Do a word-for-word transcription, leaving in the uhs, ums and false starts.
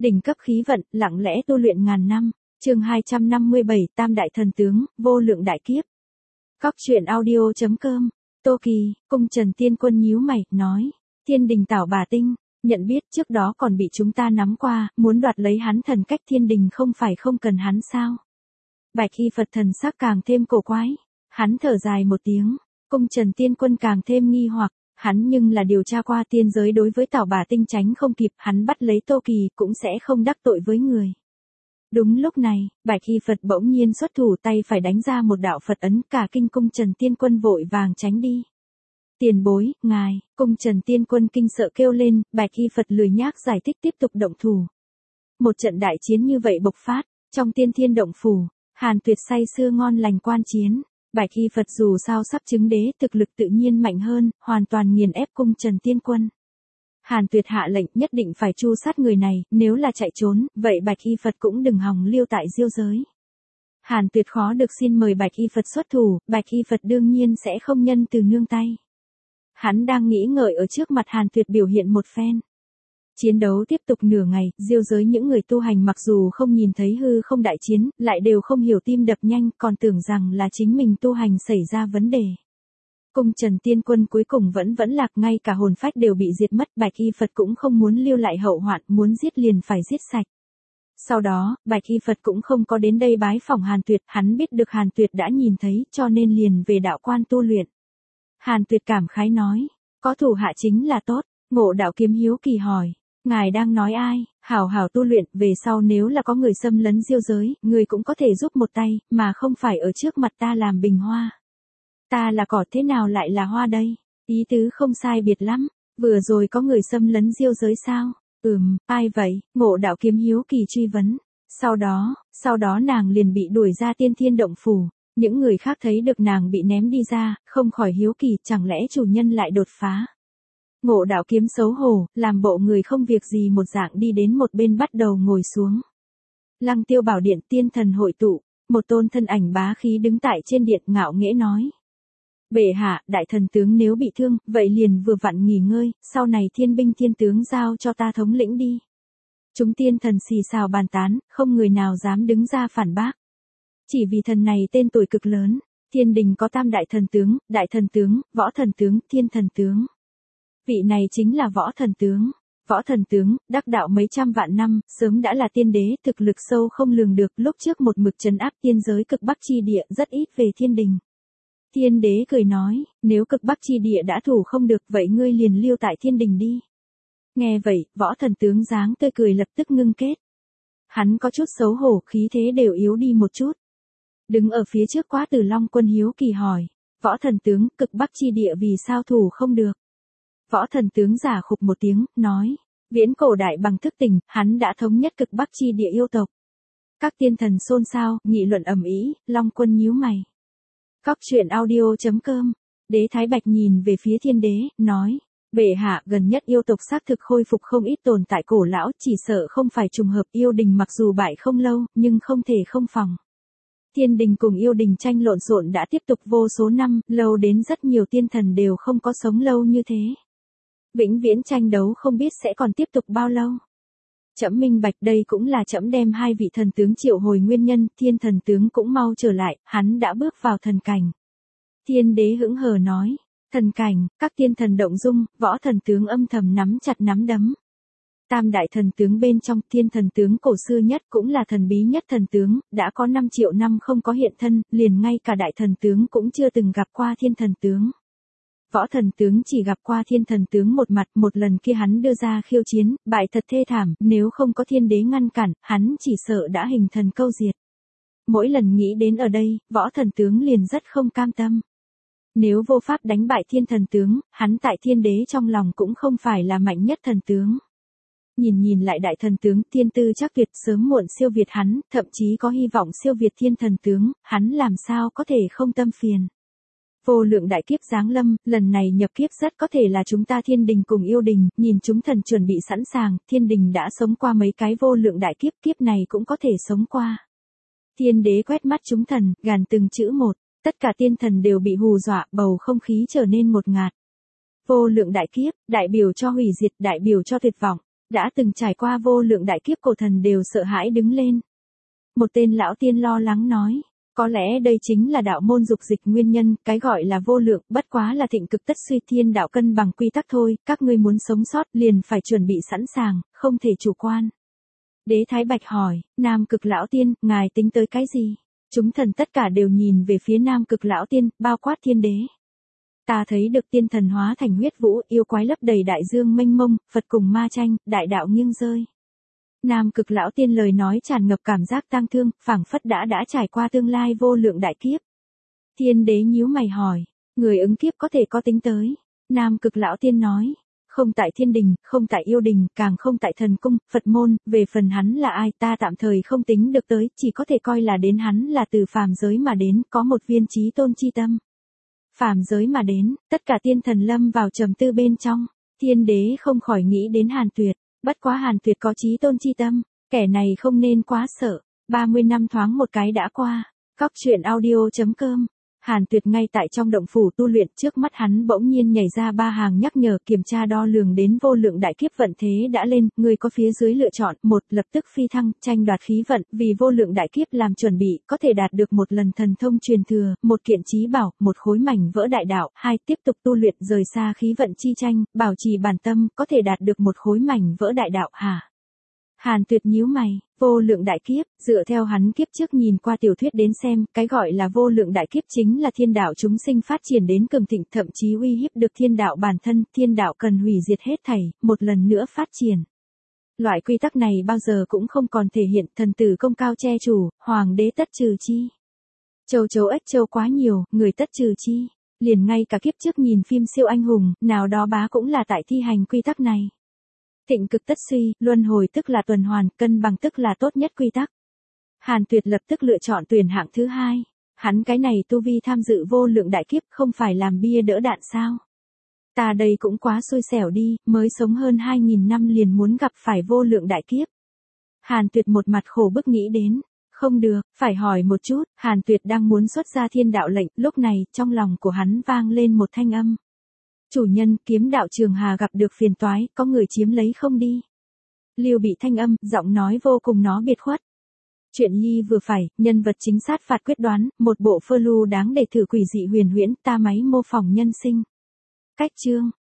Đỉnh cấp khí vận, lặng lẽ tu luyện ngàn năm. Chương hai trăm năm mươi bảy, Tam đại thần tướng, vô lượng đại kiếp. Cóc truyện audio chấm com. Tô Kỳ, cung Trần Tiên Quân nhíu mày, nói: Thiên đình Tảo Bà Tinh, nhận biết trước đó còn bị chúng ta nắm qua, muốn đoạt lấy hắn thần cách thiên đình không phải không cần hắn sao? Bạch Y Phật thần sắc càng thêm cổ quái. Hắn thở dài một tiếng, cung Trần Tiên Quân càng thêm nghi hoặc. Hắn nhưng là điều tra qua tiên giới đối với Tảo Bà Tinh tránh không kịp, hắn bắt lấy Tô Kỳ cũng sẽ không đắc tội với người. Đúng lúc này, Bạch Y Phật bỗng nhiên xuất thủ, tay phải đánh ra một đạo Phật ấn, cả kinh cung Trần Tiên Quân vội vàng tránh đi. Tiền bối, ngài, cung Trần Tiên Quân kinh sợ kêu lên, Bạch Y Phật lười nhác giải thích tiếp tục động thủ. Một trận đại chiến như vậy bộc phát, trong tiên thiên động phủ, Hàn Tuyệt say sưa ngon lành quan chiến. Bạch Y Phật dù sao sắp chứng đế, thực lực tự nhiên mạnh hơn, hoàn toàn nghiền ép cung Trần Tiên Quân. Hàn Tuyệt hạ lệnh nhất định phải tru sát người này, nếu là chạy trốn, vậy Bạch Y Phật cũng đừng hòng lưu tại diêu giới. Hàn Tuyệt khó được xin mời Bạch Y Phật xuất thủ, Bạch Y Phật đương nhiên sẽ không nhân từ nương tay. Hắn đang nghĩ ngợi ở trước mặt Hàn Tuyệt biểu hiện một phen. Chiến đấu tiếp tục nửa ngày, diêu giới những người tu hành mặc dù không nhìn thấy hư không đại chiến, lại đều không hiểu tim đập nhanh, còn tưởng rằng là chính mình tu hành xảy ra vấn đề. Cung Trần Tiên Quân cuối cùng vẫn vẫn lạc, ngay cả hồn phách đều bị diệt mất, Bạch Y Phật cũng không muốn lưu lại hậu hoạn, muốn giết liền phải giết sạch. Sau đó, Bạch Y Phật cũng không có đến đây bái phỏng Hàn Tuyệt, hắn biết được Hàn Tuyệt đã nhìn thấy, cho nên liền về đạo quan tu luyện. Hàn Tuyệt cảm khái nói, có thủ hạ chính là tốt. Ngộ Đạo Kiếm hiếu kỳ hỏi, ngài đang nói ai? Hảo hảo tu luyện, về sau nếu là có người xâm lấn diêu giới, người cũng có thể giúp một tay, mà không phải ở trước mặt ta làm bình hoa. Ta là cỏ thế nào lại là hoa đây? Ý tứ không sai biệt lắm, vừa rồi có người xâm lấn diêu giới sao? Ừm, ai vậy? Ngộ Đạo Kiếm hiếu kỳ truy vấn. Sau đó, sau đó nàng liền bị đuổi ra tiên thiên động phủ. Những người khác thấy được nàng bị ném đi ra, không khỏi hiếu kỳ, chẳng lẽ chủ nhân lại đột phá? Ngộ Đạo Kiếm xấu hổ, làm bộ người không việc gì một dạng đi đến một bên bắt đầu ngồi xuống. Lăng Tiêu Bảo Điện tiên thần hội tụ, một tôn thân ảnh bá khí đứng tại trên điện ngạo nghễ nói. Bệ hạ, đại thần tướng nếu bị thương, vậy liền vừa vặn nghỉ ngơi, sau này thiên binh thiên tướng giao cho ta thống lĩnh đi. Chúng tiên thần xì xào bàn tán, không người nào dám đứng ra phản bác. Chỉ vì thần này tên tuổi cực lớn, thiên đình có tam đại thần tướng, đại thần tướng, võ thần tướng, thiên thần tướng. Vị này chính là võ thần tướng. Võ thần tướng, đắc đạo mấy trăm vạn năm, sớm đã là tiên đế, thực lực sâu không lường được, lúc trước một mực trấn áp tiên giới cực bắc chi địa, rất ít về thiên đình. Tiên đế cười nói, nếu cực bắc chi địa đã thủ không được, vậy ngươi liền lưu tại thiên đình đi. Nghe vậy, võ thần tướng dáng tươi cười lập tức ngưng kết. Hắn có chút xấu hổ, khí thế đều yếu đi một chút. Đứng ở phía trước Quá Tử Long Quân hiếu kỳ hỏi, võ thần tướng, cực bắc chi địa vì sao thủ không được? Võ thần tướng giả khục một tiếng, nói, viễn cổ đại bằng thức tỉnh, hắn đã thống nhất cực bắc chi địa yêu tộc. Các tiên thần xôn xao, nghị luận ầm ĩ, Long Quân nhíu mày. Cóc truyện audio chấm com. Đế Thái Bạch nhìn về phía thiên đế, nói, bệ hạ, gần nhất yêu tộc xác thực khôi phục không ít tồn tại cổ lão, chỉ sợ không phải trùng hợp, yêu đình mặc dù bại không lâu, nhưng không thể không phòng. Thiên đình cùng yêu đình tranh lộn xộn đã tiếp tục vô số năm, lâu đến rất nhiều tiên thần đều không có sống lâu như thế. Vĩnh viễn tranh đấu không biết sẽ còn tiếp tục bao lâu. Trẫm minh bạch, đây cũng là trẫm đem hai vị thần tướng triệu hồi nguyên nhân, thiên thần tướng cũng mau trở lại, hắn đã bước vào thần cảnh. Thiên đế hững hờ nói, thần cảnh, các tiên thần động dung, võ thần tướng âm thầm nắm chặt nắm đấm. Tam đại thần tướng bên trong, thiên thần tướng cổ xưa nhất cũng là thần bí nhất thần tướng, đã có năm triệu năm không có hiện thân, liền ngay cả đại thần tướng cũng chưa từng gặp qua thiên thần tướng. Võ thần tướng chỉ gặp qua thiên thần tướng một mặt, một lần kia hắn đưa ra khiêu chiến, bại thật thê thảm, nếu không có thiên đế ngăn cản, hắn chỉ sợ đã hình thần câu diệt. Mỗi lần nghĩ đến ở đây, võ thần tướng liền rất không cam tâm. Nếu vô pháp đánh bại thiên thần tướng, hắn tại thiên đế trong lòng cũng không phải là mạnh nhất thần tướng. Nhìn nhìn lại đại thần tướng, thiên tư chắc tuyệt, sớm muộn siêu việt hắn, thậm chí có hy vọng siêu việt thiên thần tướng, hắn làm sao có thể không tâm phiền. Vô lượng đại kiếp giáng lâm, lần này nhập kiếp rất có thể là chúng ta thiên đình cùng yêu đình, nhìn chúng thần chuẩn bị sẵn sàng, thiên đình đã sống qua mấy cái vô lượng đại kiếp, kiếp này cũng có thể sống qua. Thiên đế quét mắt chúng thần, gàn từng chữ một, tất cả tiên thần đều bị hù dọa, bầu không khí trở nên ngột ngạt. Vô lượng đại kiếp, đại biểu cho hủy diệt, đại biểu cho tuyệt vọng. Đã từng trải qua vô lượng đại kiếp cổ thần đều sợ hãi đứng lên. Một tên lão tiên lo lắng nói, có lẽ đây chính là đạo môn dục dịch nguyên nhân, cái gọi là vô lượng, bất quá là thịnh cực tất suy thiên đạo cân bằng quy tắc thôi, các ngươi muốn sống sót liền phải chuẩn bị sẵn sàng, không thể chủ quan. Đế Thái Bạch hỏi, Nam Cực lão tiên, ngài tính tới cái gì? Chúng thần tất cả đều nhìn về phía Nam Cực lão tiên, bao quát thiên đế. Ta thấy được tiên thần hóa thành huyết vũ, yêu quái lấp đầy đại dương mênh mông, Phật cùng ma tranh, đại đạo nghiêng rơi. Nam Cực lão tiên lời nói tràn ngập cảm giác tang thương, phảng phất đã đã trải qua tương lai vô lượng đại kiếp. Thiên đế nhíu mày hỏi, người ứng kiếp có thể có tính tới. Nam Cực lão tiên nói, không tại thiên đình, không tại yêu đình, càng không tại thần cung, Phật môn, về phần hắn là ai ta tạm thời không tính được tới, chỉ có thể coi là đến hắn là từ phàm giới mà đến, có một viên trí tôn chi tâm. Phàm giới mà đến, tất cả tiên thần lâm vào trầm tư bên trong, thiên đế không khỏi nghĩ đến Hàn Tuyệt, bất quá Hàn Tuyệt có trí tôn chi tâm, kẻ này không nên quá sợ, ba mươi năm thoáng một cái đã qua, Cóc truyện audio chấm com. Hàn Tuyệt ngay tại trong động phủ tu luyện, trước mắt hắn bỗng nhiên nhảy ra ba hàng nhắc nhở kiểm tra đo lường đến vô lượng đại kiếp vận thế đã lên, người có phía dưới lựa chọn, một lập tức phi thăng, tranh đoạt khí vận, vì vô lượng đại kiếp làm chuẩn bị, có thể đạt được một lần thần thông truyền thừa, một kiện chí bảo, một khối mảnh vỡ đại đạo, hai tiếp tục tu luyện rời xa khí vận chi tranh, bảo trì bản tâm, có thể đạt được một khối mảnh vỡ đại đạo, hả? Hàn Tuyệt nhíu mày, vô lượng đại kiếp, dựa theo hắn kiếp trước nhìn qua tiểu thuyết đến xem, cái gọi là vô lượng đại kiếp chính là thiên đạo chúng sinh phát triển đến cường thịnh, thậm chí uy hiếp được thiên đạo bản thân, thiên đạo cần hủy diệt hết thảy, một lần nữa phát triển. Loại quy tắc này bao giờ cũng không còn thể hiện, thần tử công cao che chủ, hoàng đế tất trừ chi. Châu chấu ếch châu quá nhiều, người tất trừ chi. Liền ngay cả kiếp trước nhìn phim siêu anh hùng, nào đó bá cũng là tại thi hành quy tắc này. Thịnh cực tất suy, luân hồi tức là tuần hoàn, cân bằng tức là tốt nhất quy tắc. Hàn Tuyệt lập tức lựa chọn tuyển hạng thứ hai. Hắn cái này tu vi tham dự vô lượng đại kiếp không phải làm bia đỡ đạn sao? Ta đây cũng quá xui xẻo đi, mới sống hơn hai nghìn năm liền muốn gặp phải vô lượng đại kiếp. Hàn Tuyệt một mặt khổ bức nghĩ đến. Không được, phải hỏi một chút, Hàn Tuyệt đang muốn xuất ra thiên đạo lệnh, lúc này, trong lòng của hắn vang lên một thanh âm. Chủ nhân, kiếm đạo Trường Hà gặp được phiền toái, có người chiếm lấy không đi. Lưu Bị thanh âm, giọng nói vô cùng nó biệt khuất. Chuyện nhi vừa phải, nhân vật chính sát phạt quyết đoán, một bộ phơ lưu đáng để thử quỷ dị huyền huyễn, ta máy mô phỏng nhân sinh. Cách chương,